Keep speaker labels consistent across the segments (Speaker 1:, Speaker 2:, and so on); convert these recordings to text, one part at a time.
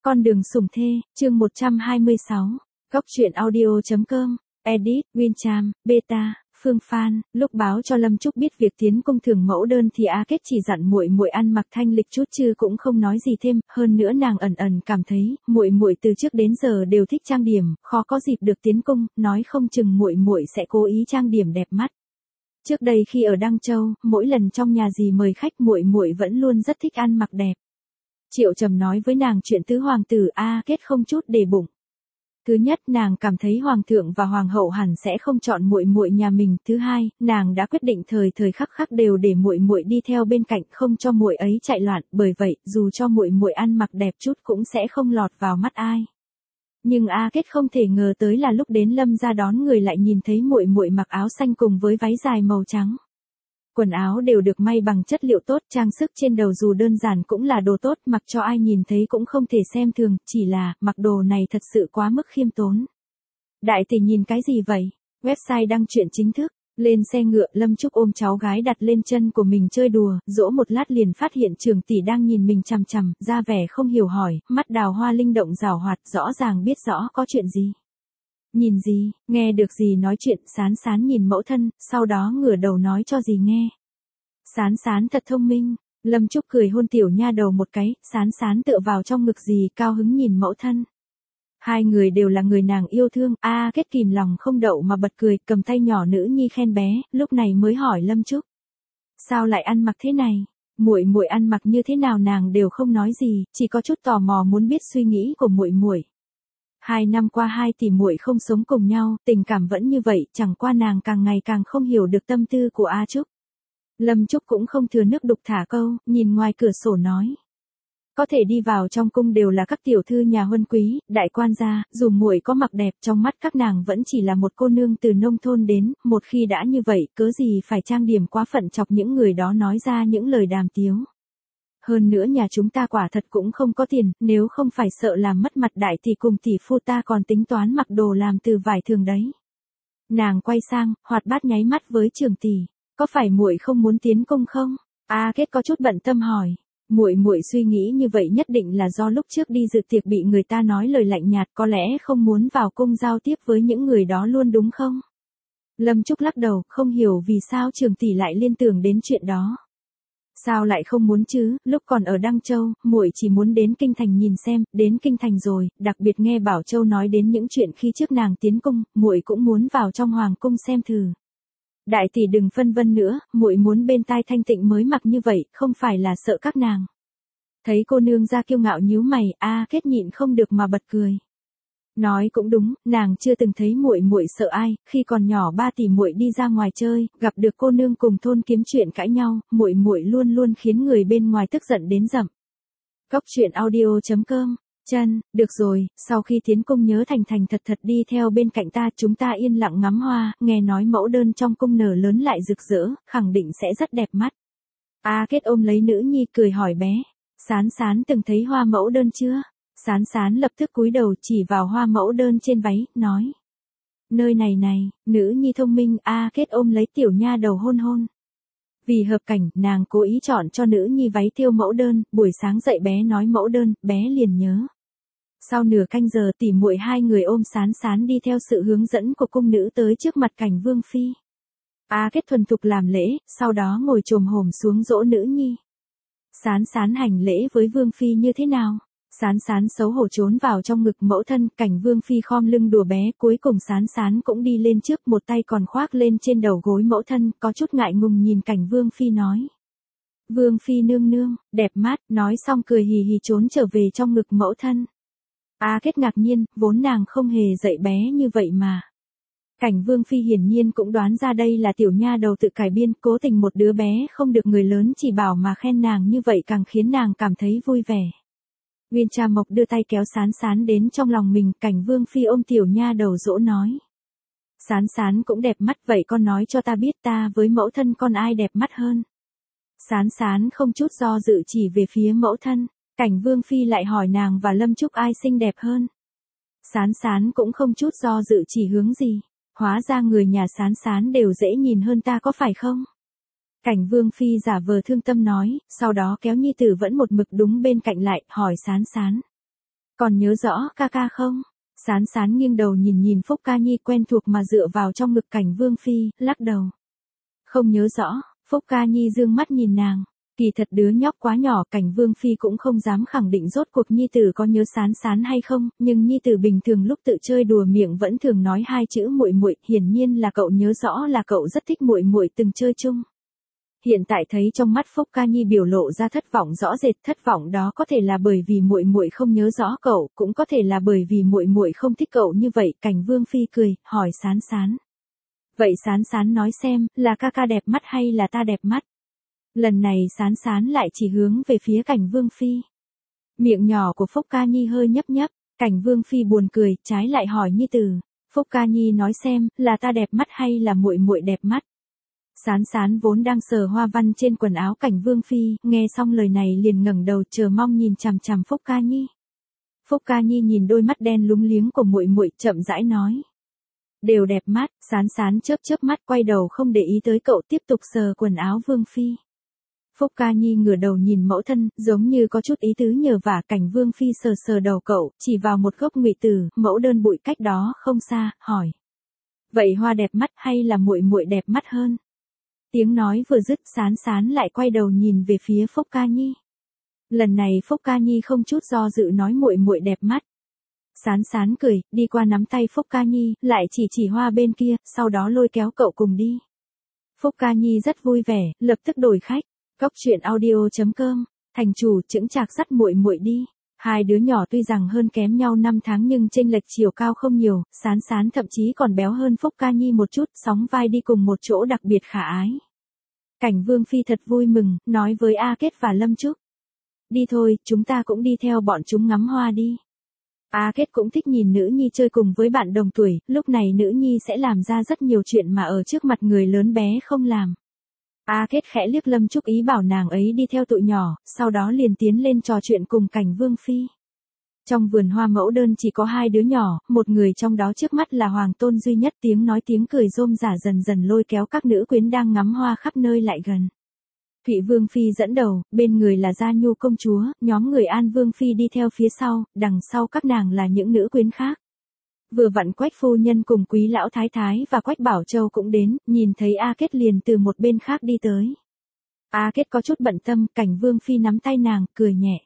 Speaker 1: Con đường sủng thê, chương 126. Góc truyện audio.com. Edit, Wincham, Beta, Phương Phan. Lúc báo cho Lâm Trúc biết việc tiến công thưởng mẫu đơn thì A Kết chỉ dặn muội muội ăn mặc thanh lịch chút chứ cũng không nói gì thêm. Hơn nữa nàng ẩn ẩn cảm thấy muội muội từ trước đến giờ đều thích trang điểm, khó có dịp được tiến công, nói không chừng muội muội sẽ cố ý trang điểm đẹp mắt. Trước đây khi ở Đăng Châu, mỗi lần trong nhà gì mời khách muội muội vẫn luôn rất thích ăn mặc đẹp. Triệu Trầm nói với nàng chuyện tứ hoàng tử A Kết không chút để bụng. Thứ nhất, nàng cảm thấy hoàng thượng và hoàng hậu hẳn sẽ không chọn muội muội nhà mình. Thứ hai, nàng đã quyết định thời thời khắc khắc đều để muội muội đi theo bên cạnh, không cho muội ấy chạy loạn, bởi vậy, dù cho muội muội ăn mặc đẹp chút cũng sẽ không lọt vào mắt ai. Nhưng A Kết không thể ngờ tới là lúc đến Lâm gia đón người lại nhìn thấy muội muội mặc áo xanh cùng với váy dài màu trắng. Quần áo đều được may bằng chất liệu tốt, trang sức trên đầu dù đơn giản cũng là đồ tốt, mặc cho ai nhìn thấy cũng không thể xem thường, chỉ là, mặc đồ này thật sự quá mức khiêm tốn. Đại tỷ nhìn cái gì vậy? Website đăng truyện chính thức. Lên xe ngựa, Lâm Trúc ôm cháu gái đặt lên chân của mình chơi đùa, dỗ một lát liền phát hiện Trường tỷ đang nhìn mình chằm chằm, ra vẻ không hiểu hỏi, mắt đào hoa linh động giảo hoạt, rõ ràng biết rõ có chuyện gì. Nhìn gì, nghe được gì nói chuyện, Sán Sán nhìn mẫu thân, sau đó ngửa đầu nói cho gì nghe. Sán Sán thật thông minh, Lâm Trúc cười hôn tiểu nha đầu một cái, Sán Sán tựa vào trong ngực gì cao hứng nhìn mẫu thân. Hai người đều là người nàng yêu thương, A Kết kìm lòng không đậu mà bật cười, cầm tay nhỏ nữ nhi khen bé, lúc này mới hỏi Lâm Trúc. Sao lại ăn mặc thế này? Muội muội ăn mặc như thế nào nàng đều không nói gì, chỉ có chút tò mò muốn biết suy nghĩ của muội muội. 2 năm qua hai tỷ muội không sống cùng nhau, tình cảm vẫn như vậy, chẳng qua nàng càng ngày càng không hiểu được tâm tư của A Trúc. Lâm Trúc cũng không thừa nước đục thả câu, nhìn ngoài cửa sổ nói. Có thể đi vào trong cung đều là các tiểu thư nhà huân quý, đại quan gia, dù muội có mặc đẹp trong mắt các nàng vẫn chỉ là một cô nương từ nông thôn đến, một khi đã như vậy, cớ gì phải trang điểm quá phận chọc những người đó nói ra những lời đàm tiếu. Hơn nữa nhà chúng ta quả thật cũng không có tiền, nếu không phải sợ làm mất mặt đại tỷ cùng tỷ phu ta còn tính toán mặc đồ làm từ vải thường đấy. Nàng quay sang, hoạt bát nháy mắt với Trường tỷ, có phải muội không muốn tiến công không? A Kết có chút bận tâm hỏi. Muội suy nghĩ như vậy nhất định là do lúc trước đi dự tiệc bị người ta nói lời lạnh nhạt, có lẽ không muốn vào cung giao tiếp với những người đó luôn đúng không? Lâm Trúc lắc đầu, không hiểu vì sao Trường tỷ lại liên tưởng đến chuyện đó. Sao lại không muốn chứ, lúc còn ở Đăng Châu, muội chỉ muốn đến kinh thành nhìn xem, đến kinh thành rồi, đặc biệt nghe Bảo Châu nói đến những chuyện khi trước nàng tiến cung, muội cũng muốn vào trong hoàng cung xem thử. Đại tỷ đừng phân vân nữa, muội muốn bên tai thanh tịnh mới mặc như vậy, không phải là sợ các nàng. Thấy cô nương ra kiêu ngạo nhíu mày, A Kết nhịn không được mà bật cười. Nói cũng đúng, nàng chưa từng thấy muội sợ ai, khi còn nhỏ 3 tỷ muội đi ra ngoài chơi, gặp được cô nương cùng thôn kiếm chuyện cãi nhau, muội luôn luôn khiến người bên ngoài tức giận đến rậm. Góc truyện audio.com. Chân, được rồi, sau khi tiến cung nhớ thành thành thật thật đi theo bên cạnh ta, chúng ta yên lặng ngắm hoa, nghe nói mẫu đơn trong cung nở lớn lại rực rỡ, khẳng định sẽ rất đẹp mắt. A Kết ôm lấy nữ nhi cười hỏi bé, Sán Sán từng thấy hoa mẫu đơn chưa? Sán Sán lập tức cúi đầu chỉ vào hoa mẫu đơn trên váy, nói. Nơi này này, nữ nhi thông minh, A Kết ôm lấy tiểu nha đầu hôn hôn. Vì hợp cảnh, nàng cố ý chọn cho nữ nhi váy thêu mẫu đơn, buổi sáng dậy bé nói mẫu đơn, bé liền nhớ. Sau nửa canh giờ tỉ muội hai người ôm Sán Sán đi theo sự hướng dẫn của cung nữ tới trước mặt Cảnh Vương phi. A Kết thuần thục làm lễ, sau đó ngồi chồm hổm xuống dỗ nữ nhi. Sán Sán hành lễ với Vương phi như thế nào? Sán Sán xấu hổ trốn vào trong ngực mẫu thân, Cảnh Vương phi khom lưng đùa bé, cuối cùng Sán Sán cũng đi lên trước, một tay còn khoác lên trên đầu gối mẫu thân, có chút ngại ngùng nhìn Cảnh Vương phi nói. Vương phi nương nương, đẹp mắt, nói xong cười hì hì trốn trở về trong ngực mẫu thân. A Kết ngạc nhiên, vốn nàng không hề dạy bé như vậy mà. Cảnh Vương phi hiển nhiên cũng đoán ra đây là tiểu nha đầu tự cải biên, cố tình một đứa bé không được người lớn chỉ bảo mà khen nàng như vậy càng khiến nàng cảm thấy vui vẻ. Nguyên Cha Mộc đưa tay kéo Sán Sán đến trong lòng mình, Cảnh Vương phi ôm tiểu nha đầu dỗ nói. Sán Sán cũng đẹp mắt, vậy con nói cho ta biết ta với mẫu thân con ai đẹp mắt hơn. Sán Sán không chút do dự chỉ về phía mẫu thân, Cảnh Vương phi lại hỏi nàng và Lâm Trúc ai xinh đẹp hơn. Sán Sán cũng không chút do dự chỉ hướng gì, hóa ra người nhà Sán Sán đều dễ nhìn hơn ta có phải không? Cảnh Vương phi giả vờ thương tâm nói, sau đó kéo nhi tử vẫn một mực đúng bên cạnh lại, hỏi Sán Sán. Còn nhớ rõ ca ca không? Sán sán nghiêng đầu nhìn nhìn Phúc Ca Nhi quen thuộc mà dựa vào trong ngực Cảnh Vương Phi, lắc đầu. Không nhớ rõ, Phúc Ca Nhi dương mắt nhìn nàng. Kỳ thật đứa nhóc quá nhỏ, Cảnh Vương Phi cũng không dám khẳng định rốt cuộc nhi tử có nhớ sán sán hay không, nhưng nhi tử bình thường lúc tự chơi đùa miệng vẫn thường nói hai chữ muội muội, hiển nhiên là cậu nhớ rõ là cậu rất thích muội muội từng chơi chung. Hiện tại thấy trong mắt Phúc Ca Nhi biểu lộ ra thất vọng rõ rệt, thất vọng đó có thể là bởi vì muội muội không nhớ rõ cậu, cũng có thể là bởi vì muội muội không thích cậu như vậy. Cảnh Vương Phi cười, hỏi Sán Sán. Vậy Sán Sán nói xem, là ca ca đẹp mắt hay là ta đẹp mắt? Lần này Sán Sán lại chỉ hướng về phía Cảnh Vương Phi. Miệng nhỏ của Phúc Ca Nhi hơi nhấp nhấp, Cảnh Vương Phi buồn cười, trái lại hỏi nhi tử. Phúc Ca Nhi nói xem, là ta đẹp mắt hay là muội muội đẹp mắt? Sán Sán vốn đang sờ hoa văn trên quần áo Cảnh Vương Phi, nghe xong lời này liền ngẩng đầu chờ mong nhìn chằm chằm Phúc Ca Nhi. Phúc Ca Nhi nhìn đôi mắt đen lúng liếng của muội muội, chậm rãi nói. Đều đẹp mắt. Sán Sán chớp chớp mắt quay đầu không để ý tới cậu, tiếp tục sờ quần áo Vương Phi. Phúc Ca Nhi ngửa đầu nhìn mẫu thân, giống như có chút ý tứ nhờ vả. Cảnh Vương Phi sờ sờ đầu cậu, chỉ vào một gốc ngụy tử, mẫu đơn bụi cách đó không xa, hỏi. Vậy hoa đẹp mắt hay là muội muội đẹp mắt hơn? Tiếng nói vừa dứt, Sán Sán lại quay đầu nhìn về phía Phúc Ca Nhi. Lần này Phúc Ca Nhi không chút do dự nói muội muội đẹp mắt. Sán Sán cười, đi qua nắm tay Phúc Ca Nhi, lại chỉ hoa bên kia, sau đó lôi kéo cậu cùng đi. Phúc Ca Nhi rất vui vẻ, lập tức đổi khách. Cóc truyện audio.com, thành chủ chững chạc dắt muội muội đi. Hai đứa nhỏ tuy rằng hơn kém nhau 5 tháng nhưng chênh lệch chiều cao không nhiều, Sán Sán thậm chí còn béo hơn Phúc Ca Nhi một chút, sóng vai đi cùng một chỗ đặc biệt khả ái. Cảnh Vương Phi thật vui mừng, nói với A Kết và Lâm Trúc. Đi thôi, chúng ta cũng đi theo bọn chúng ngắm hoa đi. A Kết cũng thích nhìn nữ nhi chơi cùng với bạn đồng tuổi, lúc này nữ nhi sẽ làm ra rất nhiều chuyện mà ở trước mặt người lớn bé không làm. A Kết khẽ liếc Lâm Trúc ý bảo nàng ấy đi theo tụi nhỏ, sau đó liền tiến lên trò chuyện cùng Cảnh Vương Phi. Trong vườn hoa mẫu đơn chỉ có hai đứa nhỏ, một người trong đó trước mắt là Hoàng Tôn duy nhất, tiếng nói tiếng cười rôm rả dần dần lôi kéo các nữ quyến đang ngắm hoa khắp nơi lại gần. Thụy Vương Phi dẫn đầu, bên người là Gia Nhu công chúa, nhóm người An Vương Phi đi theo phía sau, đằng sau các nàng là những nữ quyến khác. Vừa vặn Quách phu nhân cùng Quý lão thái thái và Quách Bảo Châu cũng đến, nhìn thấy A Kết liền từ một bên khác đi tới. A Kết có chút bận tâm, Cảnh Vương Phi nắm tay nàng, cười nhẹ.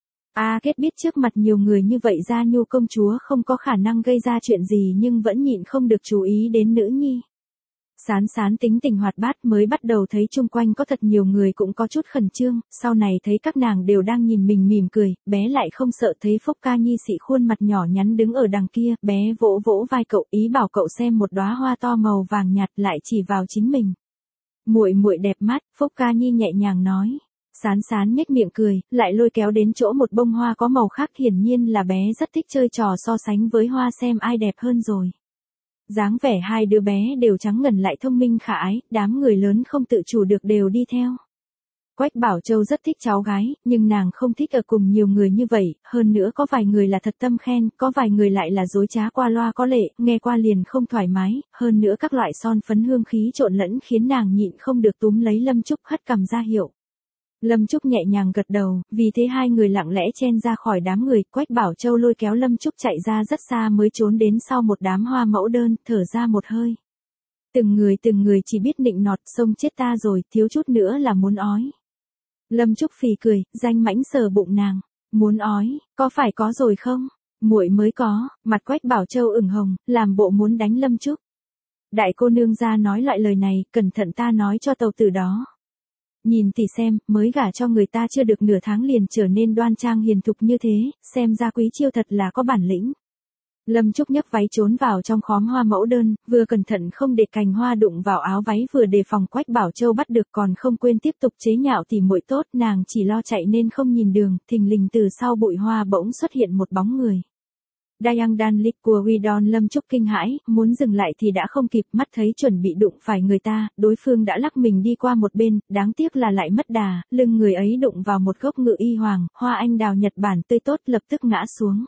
Speaker 1: A Kết biết trước mặt nhiều người như vậy Gia Nhu công chúa không có khả năng gây ra chuyện gì nhưng vẫn nhịn không được chú ý đến nữ nhi. Sán Sán tính tình hoạt bát, mới bắt đầu thấy chung quanh có thật nhiều người cũng có chút khẩn trương, sau này thấy các nàng đều đang nhìn mình mỉm cười, bé lại không sợ thấy Phúc Ca Nhi xị khuôn mặt nhỏ nhắn đứng ở đằng kia, bé vỗ vỗ vai cậu, ý bảo cậu xem một đóa hoa to màu vàng nhạt, lại chỉ vào chính mình. Muội muội đẹp mắt, Phúc Ca Nhi nhẹ nhàng nói. Sán Sán nhếch miệng cười, lại lôi kéo đến chỗ một bông hoa có màu khác, hiển nhiên là bé rất thích chơi trò so sánh với hoa xem ai đẹp hơn rồi. Dáng vẻ hai đứa bé đều trắng ngần lại thông minh khả ái, đám người lớn không tự chủ được đều đi theo. Quách Bảo Châu rất thích cháu gái, nhưng nàng không thích ở cùng nhiều người như vậy, hơn nữa có vài người là thật tâm khen, có vài người lại là dối trá qua loa có lệ, nghe qua liền không thoải mái, hơn nữa các loại son phấn hương khí trộn lẫn khiến nàng nhịn không được túm lấy Lâm Trúc hất cằm ra hiệu. Lâm Trúc nhẹ nhàng gật đầu, vì thế hai người lặng lẽ chen ra khỏi đám người, Quách Bảo Châu lôi kéo Lâm Trúc chạy ra rất xa mới trốn đến sau một đám hoa mẫu đơn, thở ra một hơi. Từng người chỉ biết nịnh nọt, xông chết ta rồi, thiếu chút nữa là muốn ói. Lâm Trúc phì cười, danh mãnh sờ bụng nàng, muốn ói, có phải có rồi không? Muội mới có, mặt Quách Bảo Châu ửng hồng, làm bộ muốn đánh Lâm Trúc. Đại cô nương ra nói loại lời này, cẩn thận ta nói cho tàu tử đó. Nhìn tỷ xem, mới gả cho người ta chưa được nửa tháng liền trở nên đoan trang hiền thục như thế, xem ra Quý Chiêu thật là có bản lĩnh. Lâm Trúc nhấc váy trốn vào trong khóm hoa mẫu đơn, vừa cẩn thận không để cành hoa đụng vào áo váy vừa đề phòng Quách Bảo Châu bắt được, còn không quên tiếp tục chế nhạo tỉ muội tốt, nàng chỉ lo chạy nên không nhìn đường, thình lình từ sau bụi hoa bỗng xuất hiện một bóng người. Dayang Dan Lik của Widon. Lâm Trúc kinh hãi, muốn dừng lại thì đã không kịp, mắt thấy chuẩn bị đụng phải người ta, đối phương đã lắc mình đi qua một bên, đáng tiếc là lại mất đà, lưng người ấy đụng vào một gốc ngự y hoàng, hoa anh đào Nhật Bản tươi tốt, lập tức ngã xuống.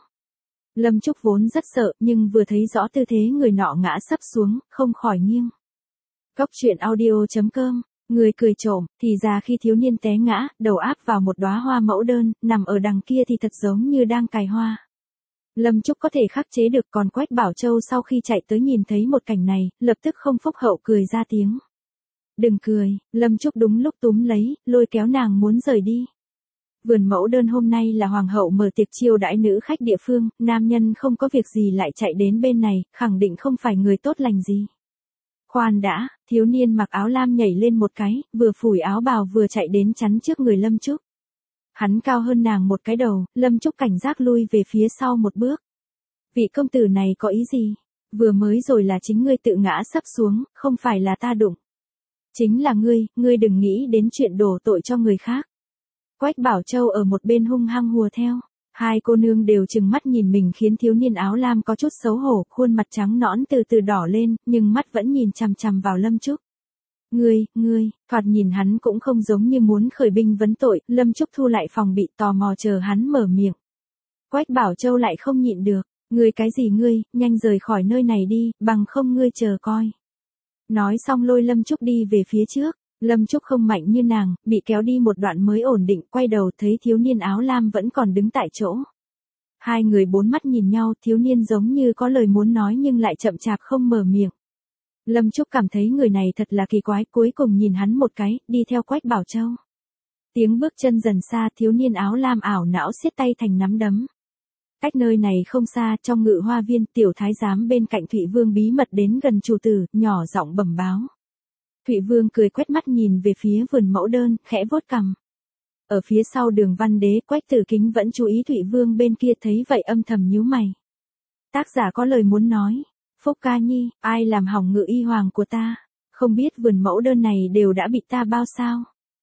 Speaker 1: Lâm Trúc vốn rất sợ, nhưng vừa thấy rõ tư thế người nọ ngã sấp xuống, không khỏi nghiêng. Cóc truyện audio.com, người cười trộm, thì ra khi thiếu niên té ngã, đầu áp vào một đóa hoa mẫu đơn, nằm ở đằng kia thì thật giống như đang cài hoa. Lâm Trúc có thể khắc chế được, còn Quách Bảo Châu sau khi chạy tới nhìn thấy một cảnh này, lập tức không phúc hậu cười ra tiếng. Đừng cười, Lâm Trúc đúng lúc túm lấy, lôi kéo nàng muốn rời đi. Vườn mẫu đơn hôm nay là hoàng hậu mở tiệc chiêu đãi nữ khách địa phương, nam nhân không có việc gì lại chạy đến bên này, khẳng định không phải người tốt lành gì. Khoan đã, thiếu niên mặc áo lam nhảy lên một cái, vừa phủi áo bào vừa chạy đến chắn trước người Lâm Trúc. Hắn cao hơn nàng một cái đầu, Lâm Trúc cảnh giác lui về phía sau một bước. Vị công tử này có ý gì? Vừa mới rồi là chính ngươi tự ngã sấp xuống, không phải là ta đụng. Chính là ngươi đừng nghĩ đến chuyện đổ tội cho người khác. Quách Bảo Châu ở một bên hung hăng hùa theo. Hai cô nương đều trừng mắt nhìn mình khiến thiếu niên áo lam có chút xấu hổ, khuôn mặt trắng nõn từ từ đỏ lên, nhưng mắt vẫn nhìn chằm chằm vào Lâm Trúc. Ngươi, thoạt nhìn hắn cũng không giống như muốn khởi binh vấn tội, Lâm Trúc thu lại phòng bị tò mò chờ hắn mở miệng. Quách Bảo Châu lại không nhịn được, ngươi cái gì ngươi, nhanh rời khỏi nơi này đi, bằng không ngươi chờ coi. Nói xong lôi Lâm Trúc đi về phía trước. Lâm Trúc không mạnh như nàng, bị kéo đi một đoạn mới ổn định, quay đầu thấy thiếu niên áo lam vẫn còn đứng tại chỗ. Hai người bốn mắt nhìn nhau, thiếu niên giống như có lời muốn nói nhưng lại chậm chạp không mở miệng. Lâm Trúc cảm thấy người này thật là kỳ quái, cuối cùng nhìn hắn một cái, đi theo Quách Bảo Châu. Tiếng bước chân dần xa, thiếu niên áo lam ảo não siết tay thành nắm đấm. Cách nơi này không xa, trong ngự hoa viên, tiểu thái giám bên cạnh Thụy Vương bí mật đến gần chủ tử, nhỏ giọng bẩm báo. Thụy Vương cười quét mắt nhìn về phía vườn mẫu đơn, khẽ vuốt cằm. Ở phía sau Đường Văn Đế, Quách Tử Kính vẫn chú ý Thụy Vương bên kia thấy vậy âm thầm nhíu mày. Tác giả có lời muốn nói. Phúc ca nhi, ai làm hỏng ngự y hoàng của ta? Không biết vườn mẫu đơn này đều đã bị ta bao sao?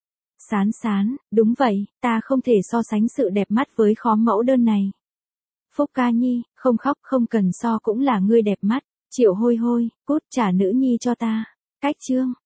Speaker 1: Sán, đúng vậy, ta không thể so sánh sự đẹp mắt với khóm mẫu đơn này. Phúc ca nhi, không khóc không cần so cũng là ngươi đẹp mắt. Triệu Hôi Hôi, cút trả nữ nhi cho ta. Cách chương.